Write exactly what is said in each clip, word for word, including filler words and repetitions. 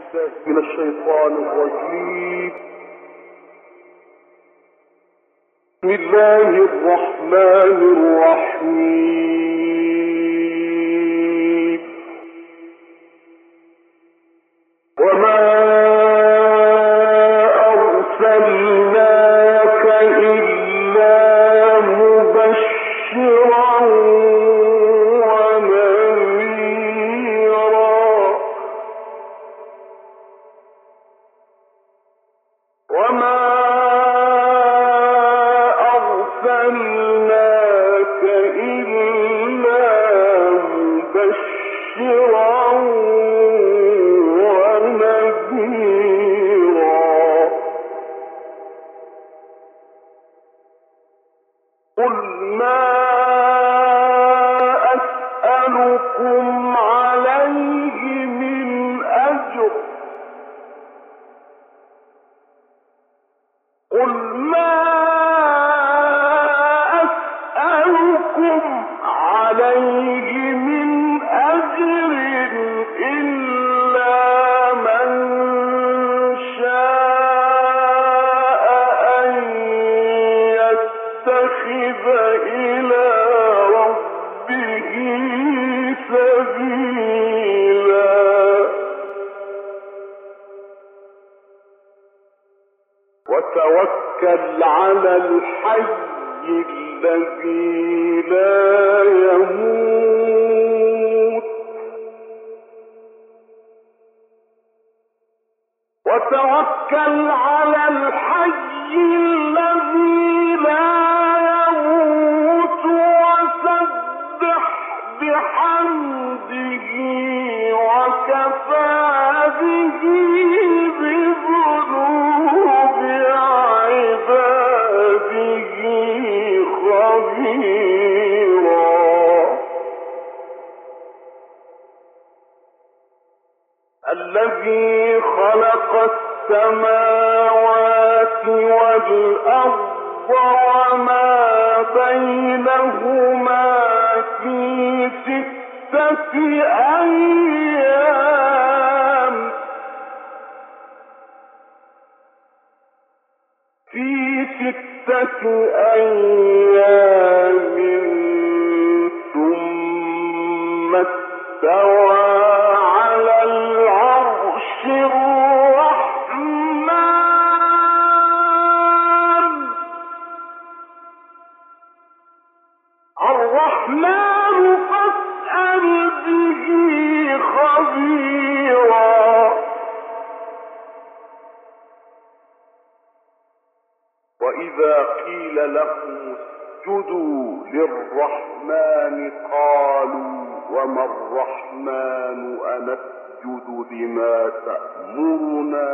من الشيطان الرجيم. بسم الله الرحمن الرحيم. وما أرسلناك إلا مبشرا ونذيرا وما أرسلناك إلا مبشرا ونذيرا قل ما أسألكم عليه من أجر قل ما أسألكم عليه من أجر إلا من شاء أن يتخذ إلى ربه سبيلا وتوكل على الحي الذي لا يموت وتوكل على الحي الذي لا يموت وسبح بحمده وكفى به بذنوب عباده خبيرا الذي خلق السماوات والأرض وما بينهما في ستة أيام في ستة أيام ثم استوى على العرش الرحمن الرحمن فاسأل به خبيرا وإذا قيل لهم اسجدوا للرحمن قالوا وما الرحمن أنسجد لما تأمرنا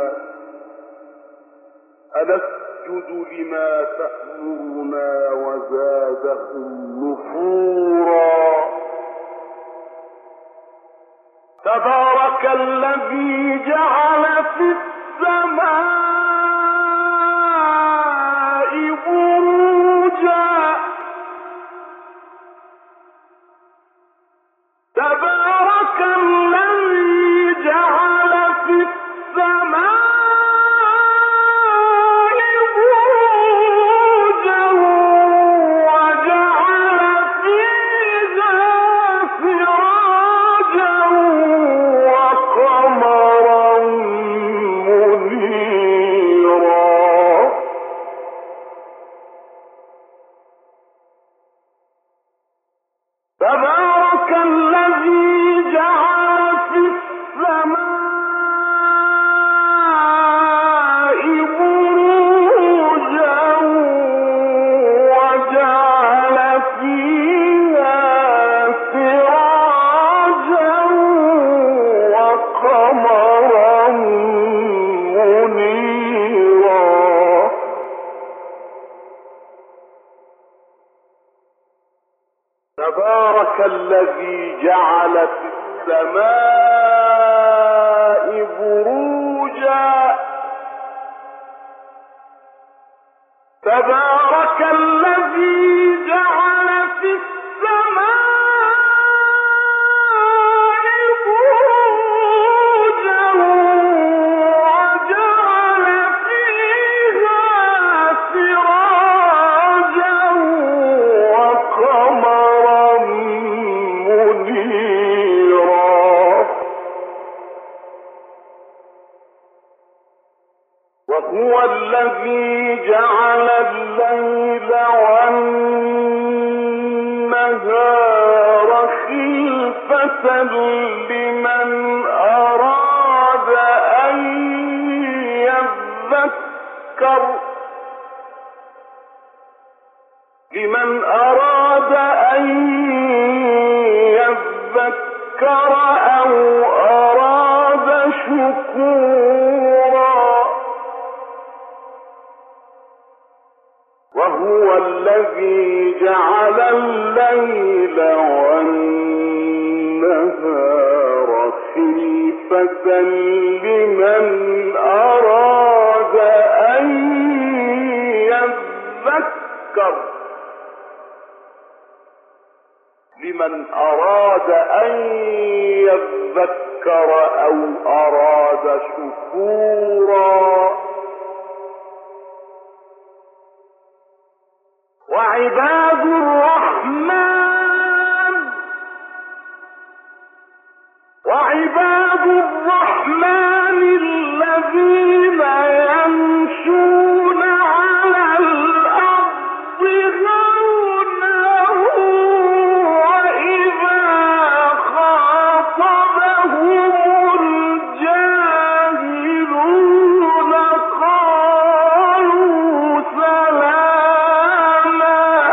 أنسجد لما تأمرنا وزادهم نفورا تبارك الذي جعل في السماء بروجا تبارك الذي جعل في السماء بروجا وجعل فيها سراجا وقمرا منيرا تبارك الذي جعل في السماء بروجا وجعل فيها سراجا وقمرا منيرا تبارك الذي جعل في السماء بروجا تبارك الذي جعل في السماء بروجا وهو الذي جعل الليل والنهار خلفة لمن أراد أن يذكر لمن أراد أن يذكر أو أراد شكورا وهو الذي جعل الليل والنهار خلفة لمن أراد أن يذكر لمن أراد أن يذكر أو أراد شكورا وعباد الرحمن وعباد الرحمن الذين يمشون على الأرض هونا وإذا خاطبهم الجاهلون قالوا سلاما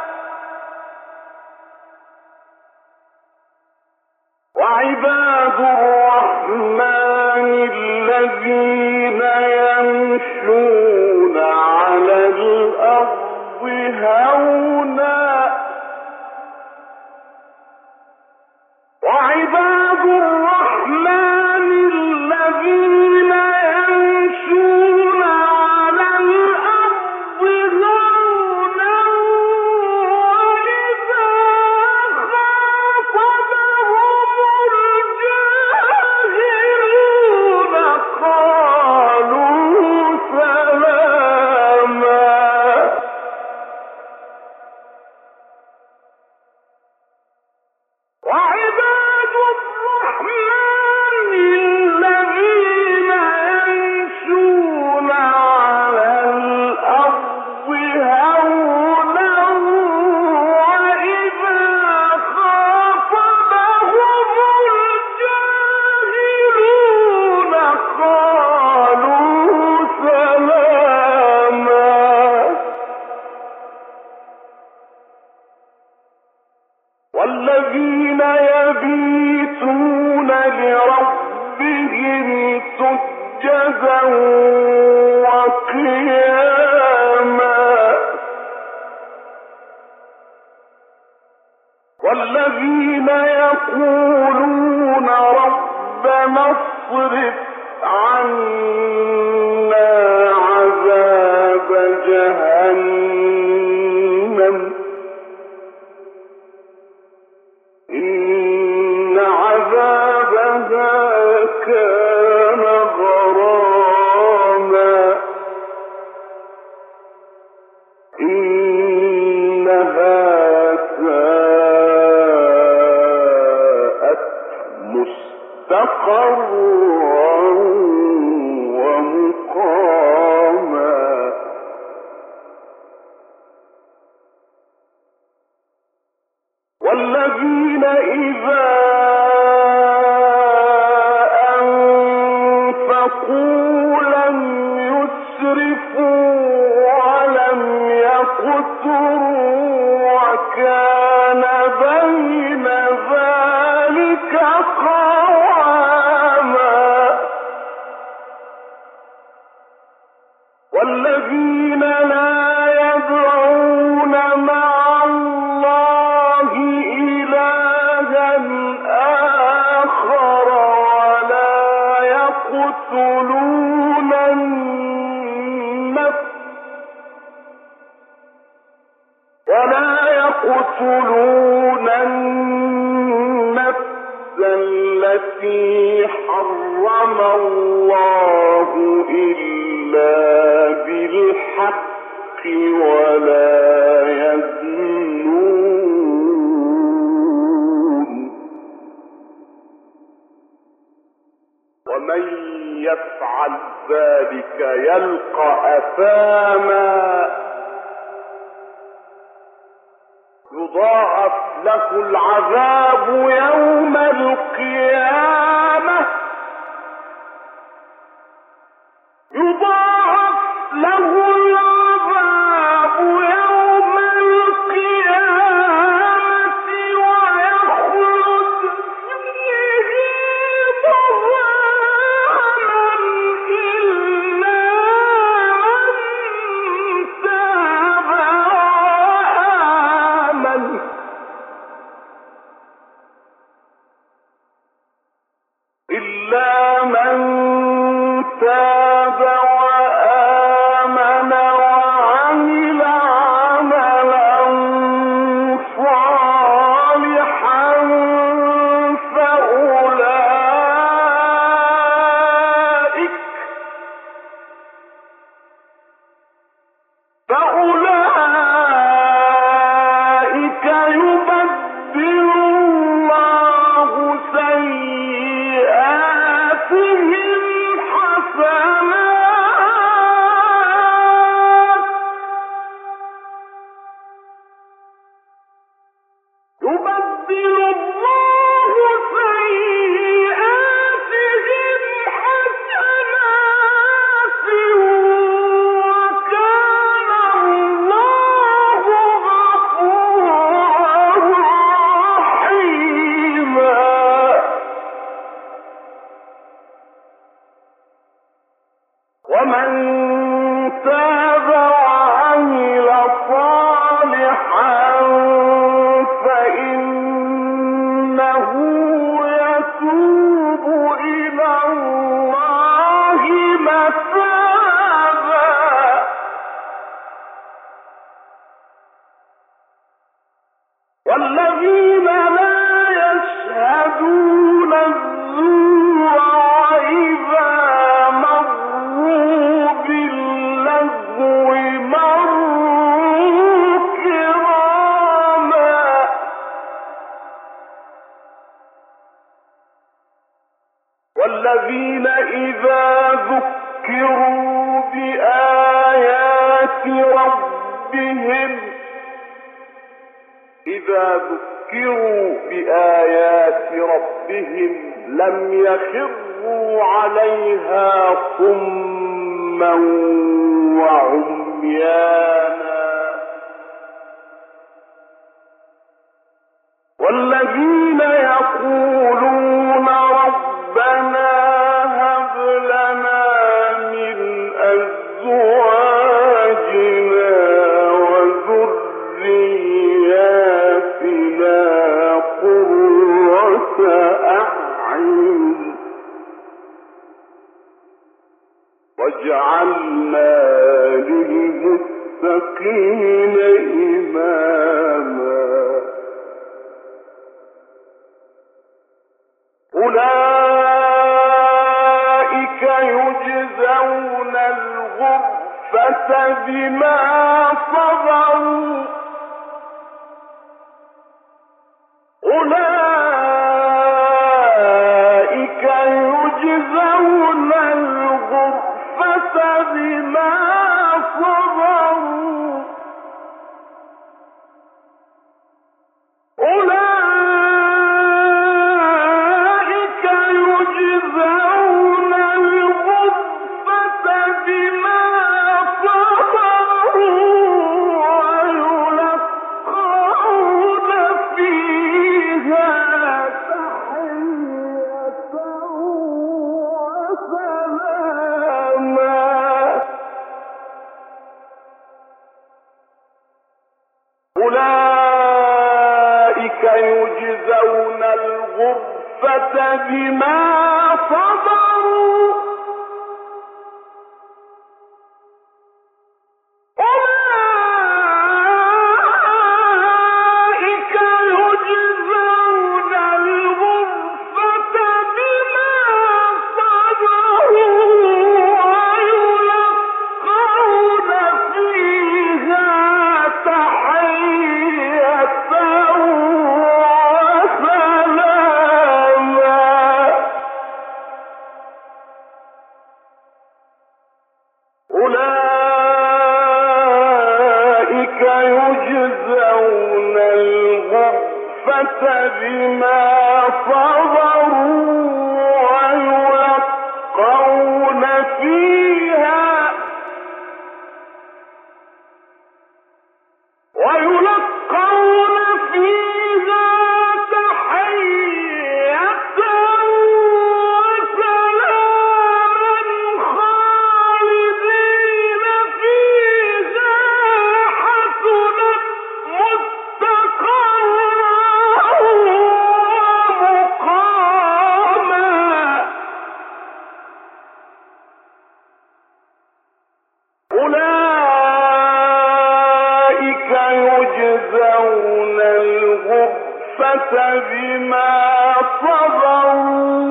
وعباد الرحمن الذين يمشون على الأرض هونا وعباد الرحمن الذين يمشون على الأرض هونا وإذا خاطبهم الجاهلون قالوا سلاما وعباد الرحمن الذين يمشون على الأرض هونا وإذا خاطبهم الجاهلون قالوا سلاما والذين يبيتون لربهم سجدا وقياما والذين يقولون ربنا اصرف عنا عذاب جهنم إن عذابها كان غراما إنها ساءت مستقرا ومقاما والذين إذا أنفقوا لم يسرفوا ولم يقتروا وكان بين ذلك قواما والذين لا يدعون مع الله إلها آخر ولا يقتلون النفس ولا يقتلون النفس التي حرم الله إلا بالحق ولا يزنون ومن ومن يفعل ذلك يلقى أثاما يضاعف له العذاب يوم القيامة يضاعف له العذاب يوم القيامة ويخلد فيه مهانا إلا من تاب وآمن إلا من تاب وآمن وعمل عملا صالحا فأولئك فأولئك يبدل الله سيئاتهم حسنات يبدل الله سيئاتهم حسنات وكان الله غفورا رحيما ومن تاب وعمل صالحا فإنه يتوب إلى الله متابا والذين لا يشهدون الزور وإذا مروا باللغو مروا كراما والذين إذا ذكروا بآيات ربهم إذا ذكروا بآيات ربهم لم يخروا عليها صما وعميانا والذين يقولون ربنا هب لنا من أزواجنا وذرياتنا قرة أعين واجعلنا للمتقين إماما أولئك يجزون الغرفة بما صبروا أولئك يجزون الغرفة بما صبروا أولئك يجزون الغرفة بما صبروا ويلقون فيها تحية وسلاما أولئك يجزون الغرفة بما صبروا الغرفة بما صبروا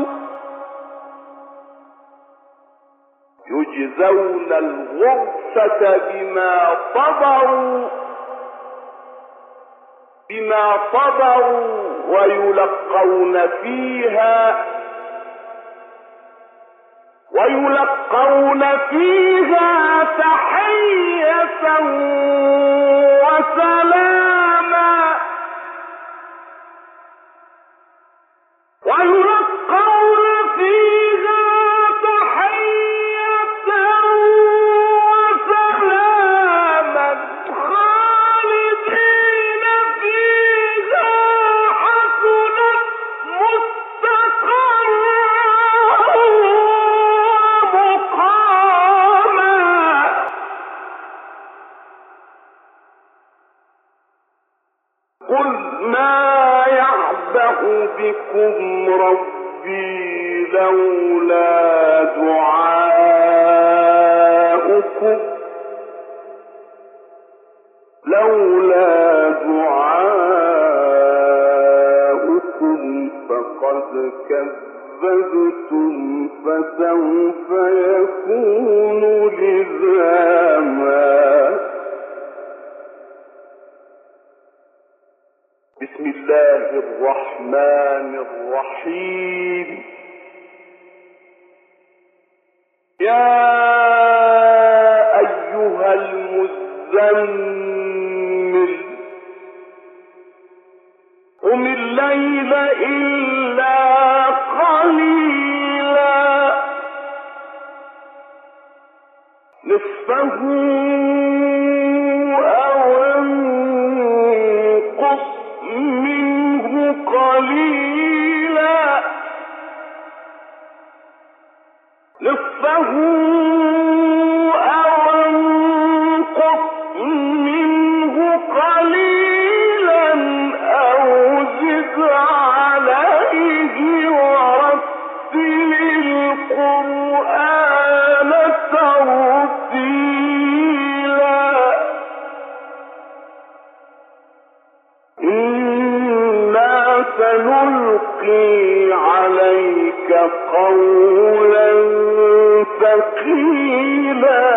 يجزون الغرفة بما صبروا بما صبروا ويلقون فيها ويلقون فيها تحية وسلاما ويلقون فيها تحية وسلاما خالدين فيها حسنت مستقرا ومقاما. قل ما يعبأ بكم ربي لولا دعاؤكم لولا دعاؤكم فقد كذبتم فسوف يكون لزاما. بسم الله الرحمن الرحيم. يا أيها المزمل قم الليل إلا قليلا نصفه أو انقص منه قليلا نصفه أو انقص منه قليلا أو زد عليه ورتل القرآن ترتيلا. إنا سنلقي عليك قولا ثقيلا.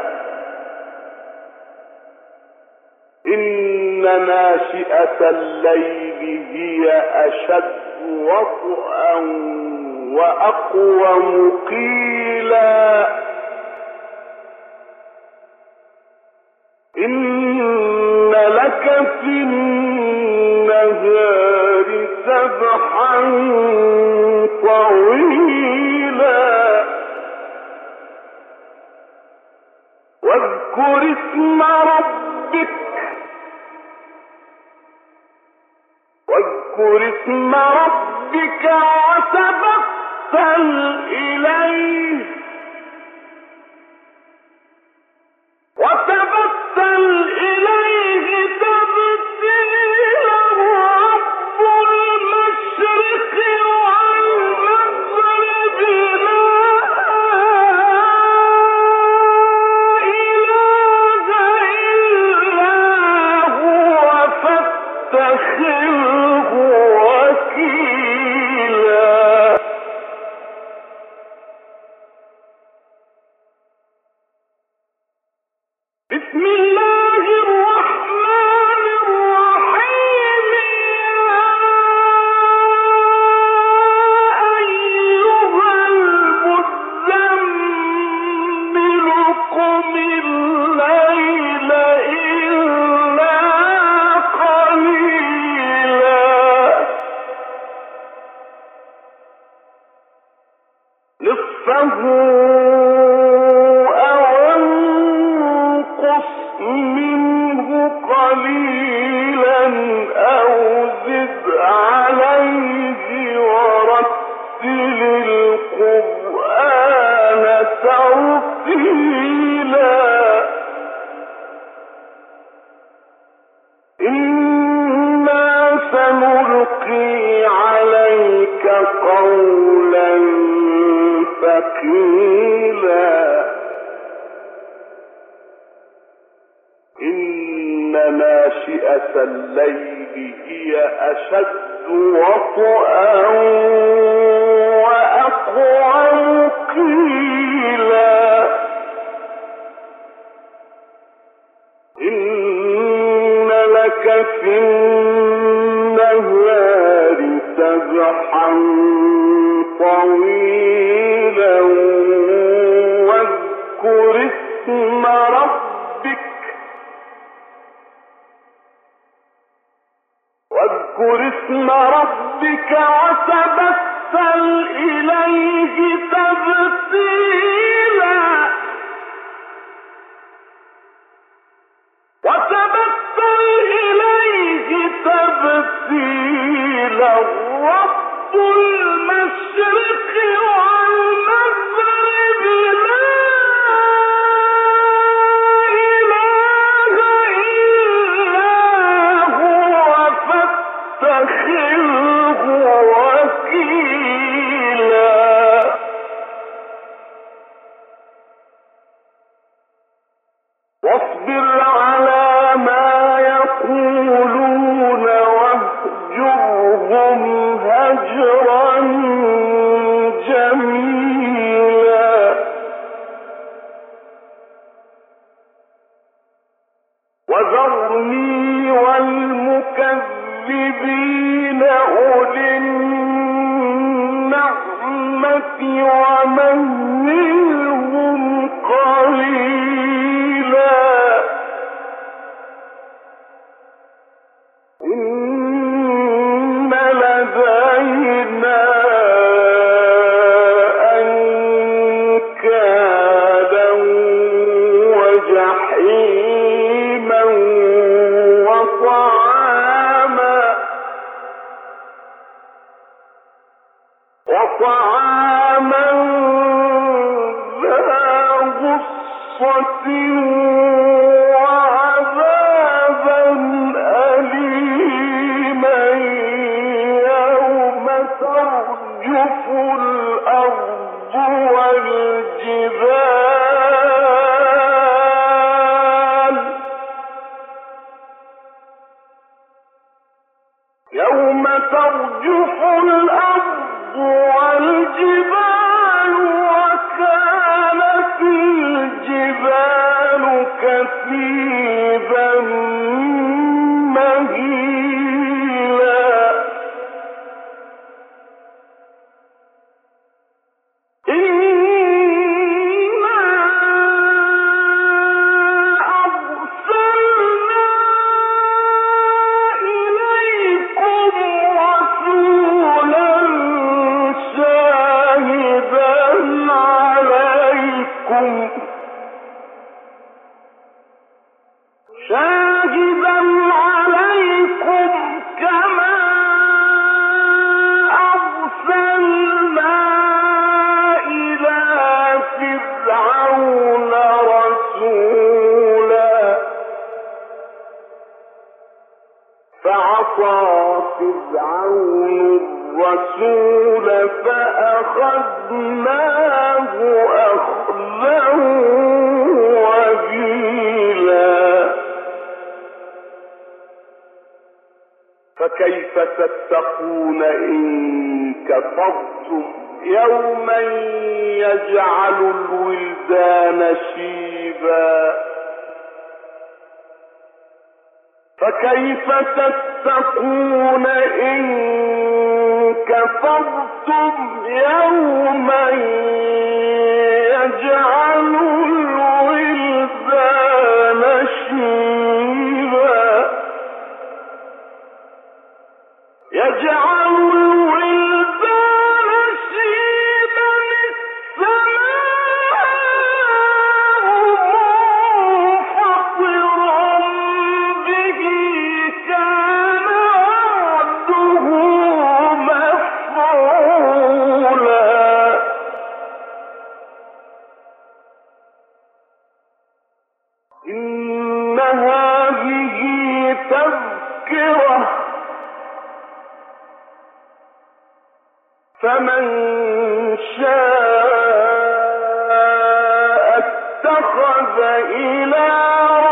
إن ناشئة الليل هي أشد وطئا وأقوم قيلا. إن لك في النهار سبحا طويلا. واذكر اسم ربك واذكر اسم ربك وتبتل إليه وتبتل إليه تبتيلا. رب المشرق والمغرب لا إله إلا هو فاتخذه وكيلا. بسم الله الرحمن الرحيم. يا أيها المزمل قم الليل إلا قليلا نصفه منه قليلا أو زد عليه ورتل القرآن ترتيلا. إنا سنلقي عليك قولا ثقيلا. إن ناشئة الليل هي أشد وطئا وأقوم قيلا إن لك في النهار سبحا طويلا واذكر اسم ربك واذكر اسم ربك وتبتل إليه تبتيلا وتبتل إليه تبتيلا رب المشرق والمغرب لا إله إلا هو فاتخذه وكيلا واصبر على ما يقولون واهجرهم هجرا جميلا وذرني والمكذبين أولي النعمة ومهلهم قليلا إن لدينا أنكالا وجحيما وطعاما وطعاما ذا غصة وعذابا أليما يوم ترجف الأرض والجبال يوم ترجف الأرض والجبال وكانت الجبال كثيبا مهيلا إنا أرسلنا إليكم رسولا شاهدا عليكم شاهدا عليكم كما أرسلنا إلى فرعون رسولا فعصى فرعون الرسول فأخذناه أخذا وبيلا فكيف تتقون إن كفرتم يوما يجعل الولدان شيبا فكيف تتقون إن كفرتم يوما يجعل الولدان شيبا يجعل الولدان شيبا السماء منفطرا به كان وعده مفعولا إن هذه تذكرة فمن شاء اتخذ إلى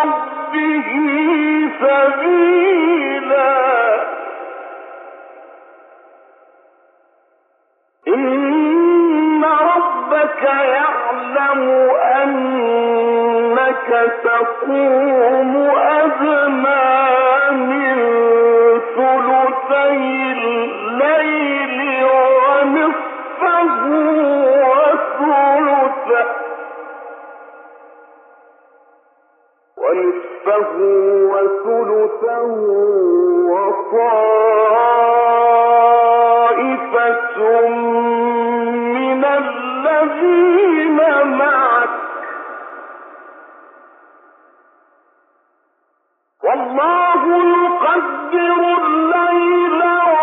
ربه سبيلا يقوم أدنى من ثلثي الليل ونصفه وثلثه ونصفه وثلثه وطائفة من الذين معك والله يقدر الليل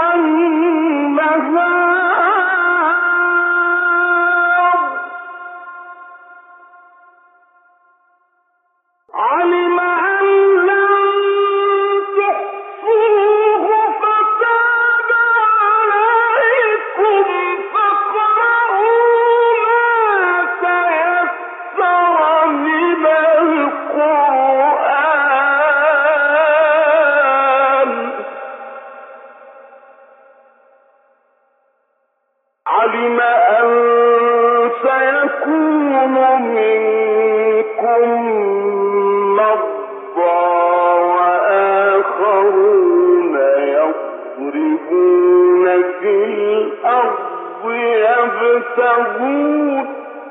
والنهار علم أن لن تحصوه فتاب عليكم فاقرؤوا ما تيسر من القرآن علم أن سيكون منكم مرضى وآخرون يضربون في الأرض يبتغون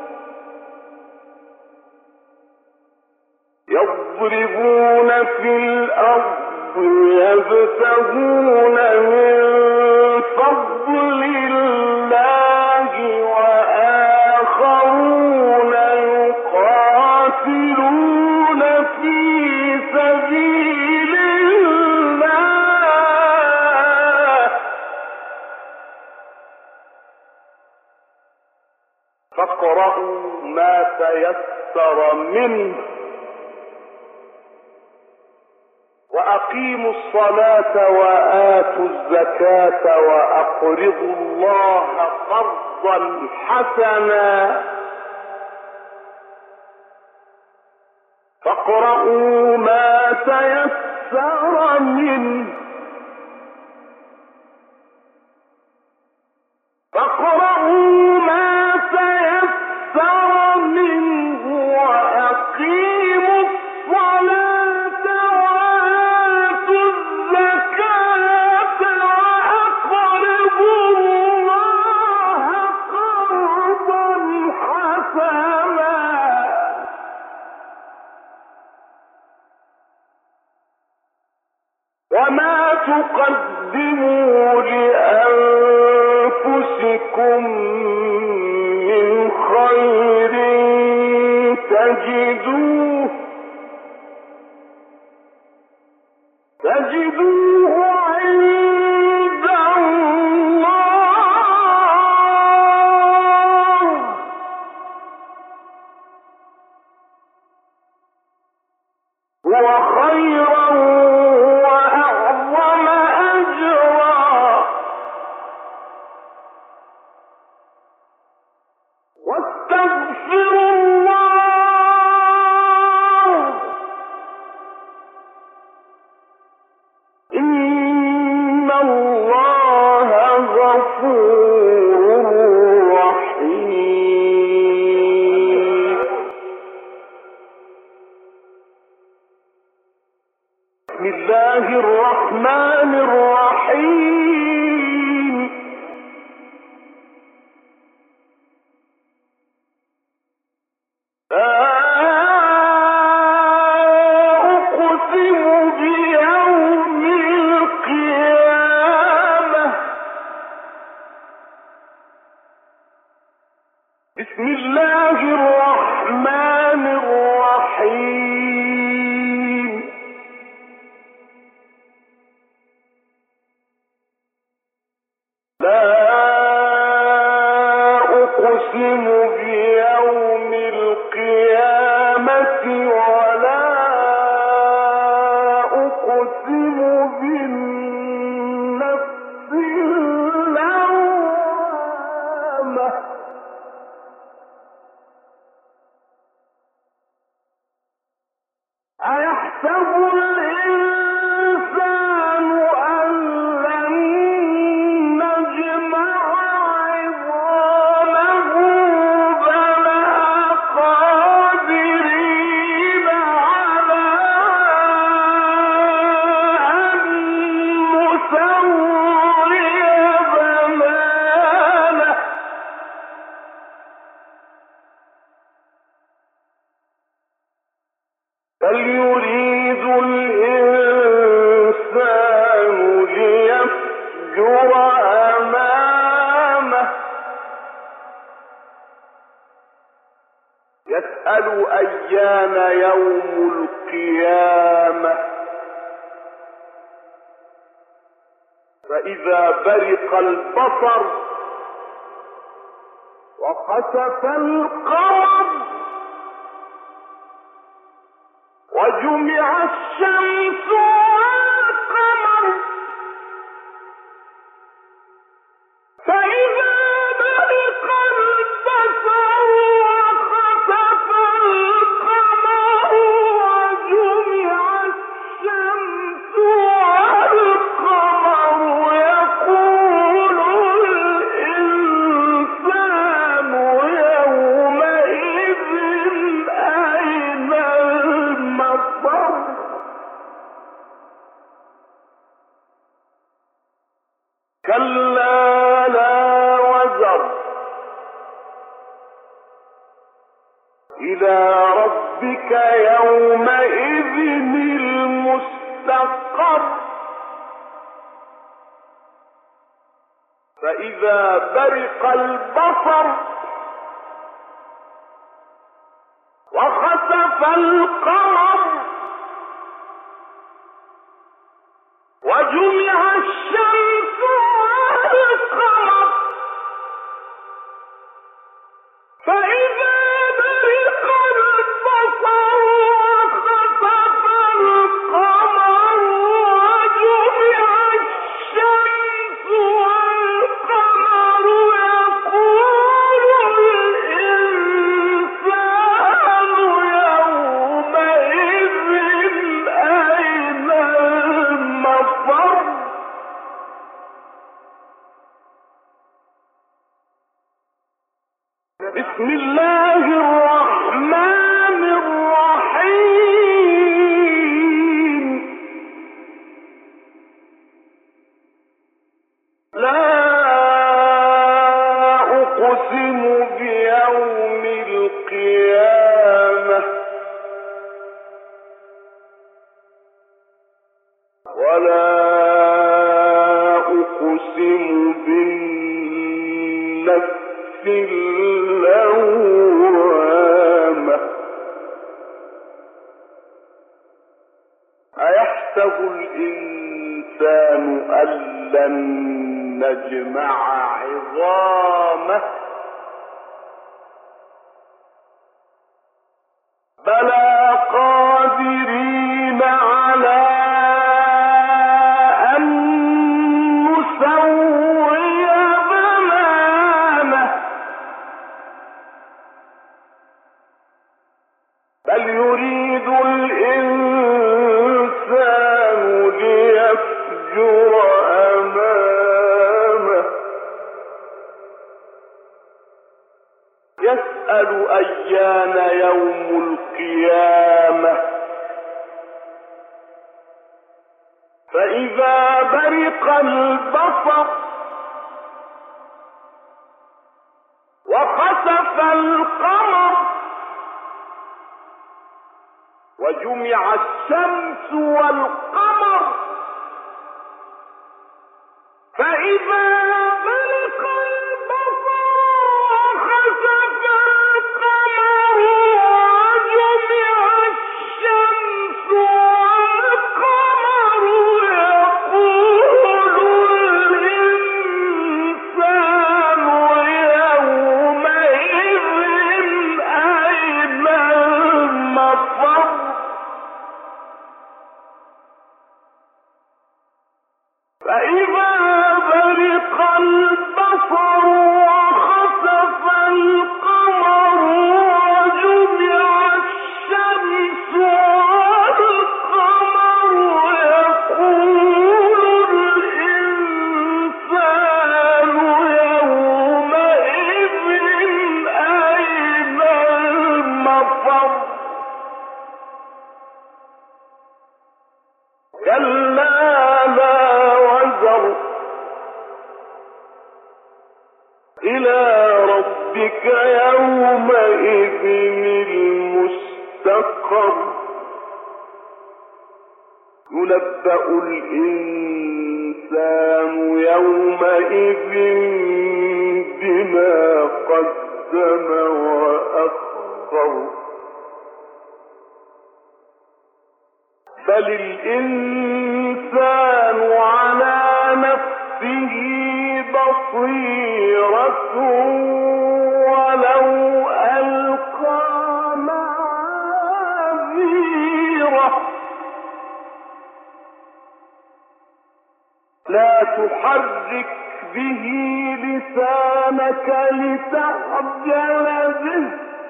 يضربون في الأرض يبتغون من فضل الله وآخرون يقاتلون في سبيل الله فاقرؤوا ما تيسر منه وأقيموا الصلاة وآتوا الزكاة وأقرضوا الله قرضا حسنا فاقرؤوا ما تيسر منه فاقرؤوا ما تيسر منه وأقيموا الصلاة وآتوا الزكاة وأقرضوا الله قرضا حسنا وما تقدموا لأنفسكم من خير تجدوه تجدوه عند الله هو خيرا وأعظم أجرا واستغفروا الله إن الله غفور رحيم بسم الله الرحمن الرحيم لا أقسم بيوم القيامة بسم الله الرحمن الرحيم لا أقسم بيوم القيامة ولا أقسم بالنفس اللوامة أيحسب الإنسان أن لن نجمع عظامه بلى قادرين على بل يريد الإنسان ليفجر أمامه يسأل أيان يوم القيامة فإذا برق البصر وخسف القمر وجمع الشمس والقمر فإذا برق البصر وخسف القمر وجمع الشمس والقمر يقول الإنسان يومئذ أين المفر كلا لا وزر إلى ربك يومئذ المستقر فإذا برق البصر وخسف القمر وجمع الشمس والقمر فإذا برق البصر وخسف القمر وجمع الشمس والقمر يقول الإنسان يومئذ أين المفر بسم الله الرحمن الرحيم لا أقسم بيوم القيامة ولا أقسم بالنفس اللوامة أيحسب الإنسان أن لن نجمع عظامه بلى قادرين على أن نسوي بنانه بل يريد الإنسان ليفجر أمامه يسأل أيان يوم القيامة فإذا برق البصر وخسف القمر وجمع الشمس والقمر فإذا برق البصر وخسف القمر وجمع الشمس والقمر يقول الإنسان يومئذ أين المفر فإذا برق ينبأ الإنسان يومئذ بما قدم وأخر بل الإنسان على نفسه بصيرة ولو ألقى معاذيره لا تحرك به لسانك لتعجل به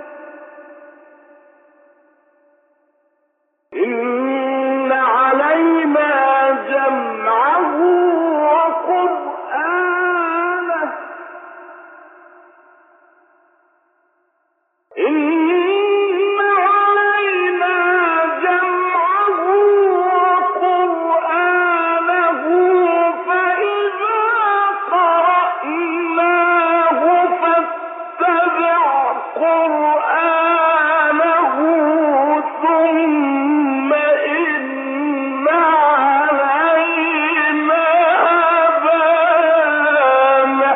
إن علينا جمعه وقرآنه إن علينا جمعه وقرآنه فإذا قرأناه فاتبع قرآنه ثم إن علينا بيانه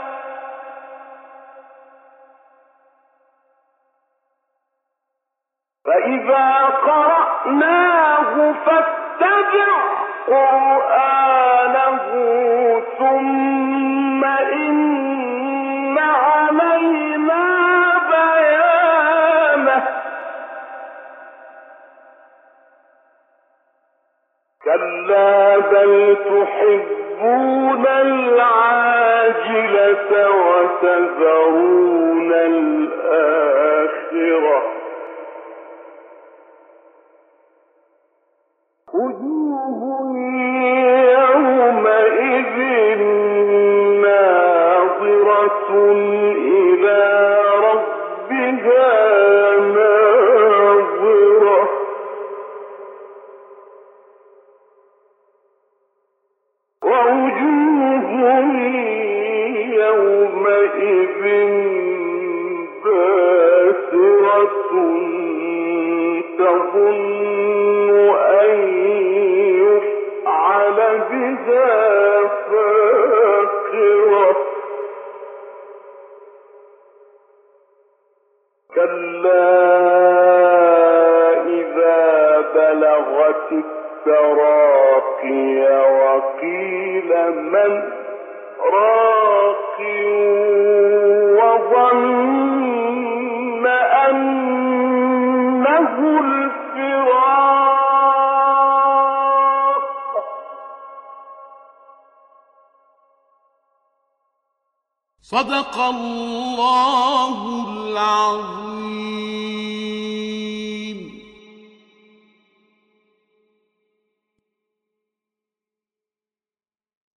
فإذا قرأناه فاتبع قرآنه ثم إن علينا بيانه كلا بل تحبون العاجلة وتذرون الآخرة وجوه يومئذ ناظرة إلى ربها ناظرة ووجوه يومئذ باسرة تظن أن يفعل بها فاقرة كلا إذا بلغت التراقي وقيل من راق وظن أنه الفراق صدق الله العظيم.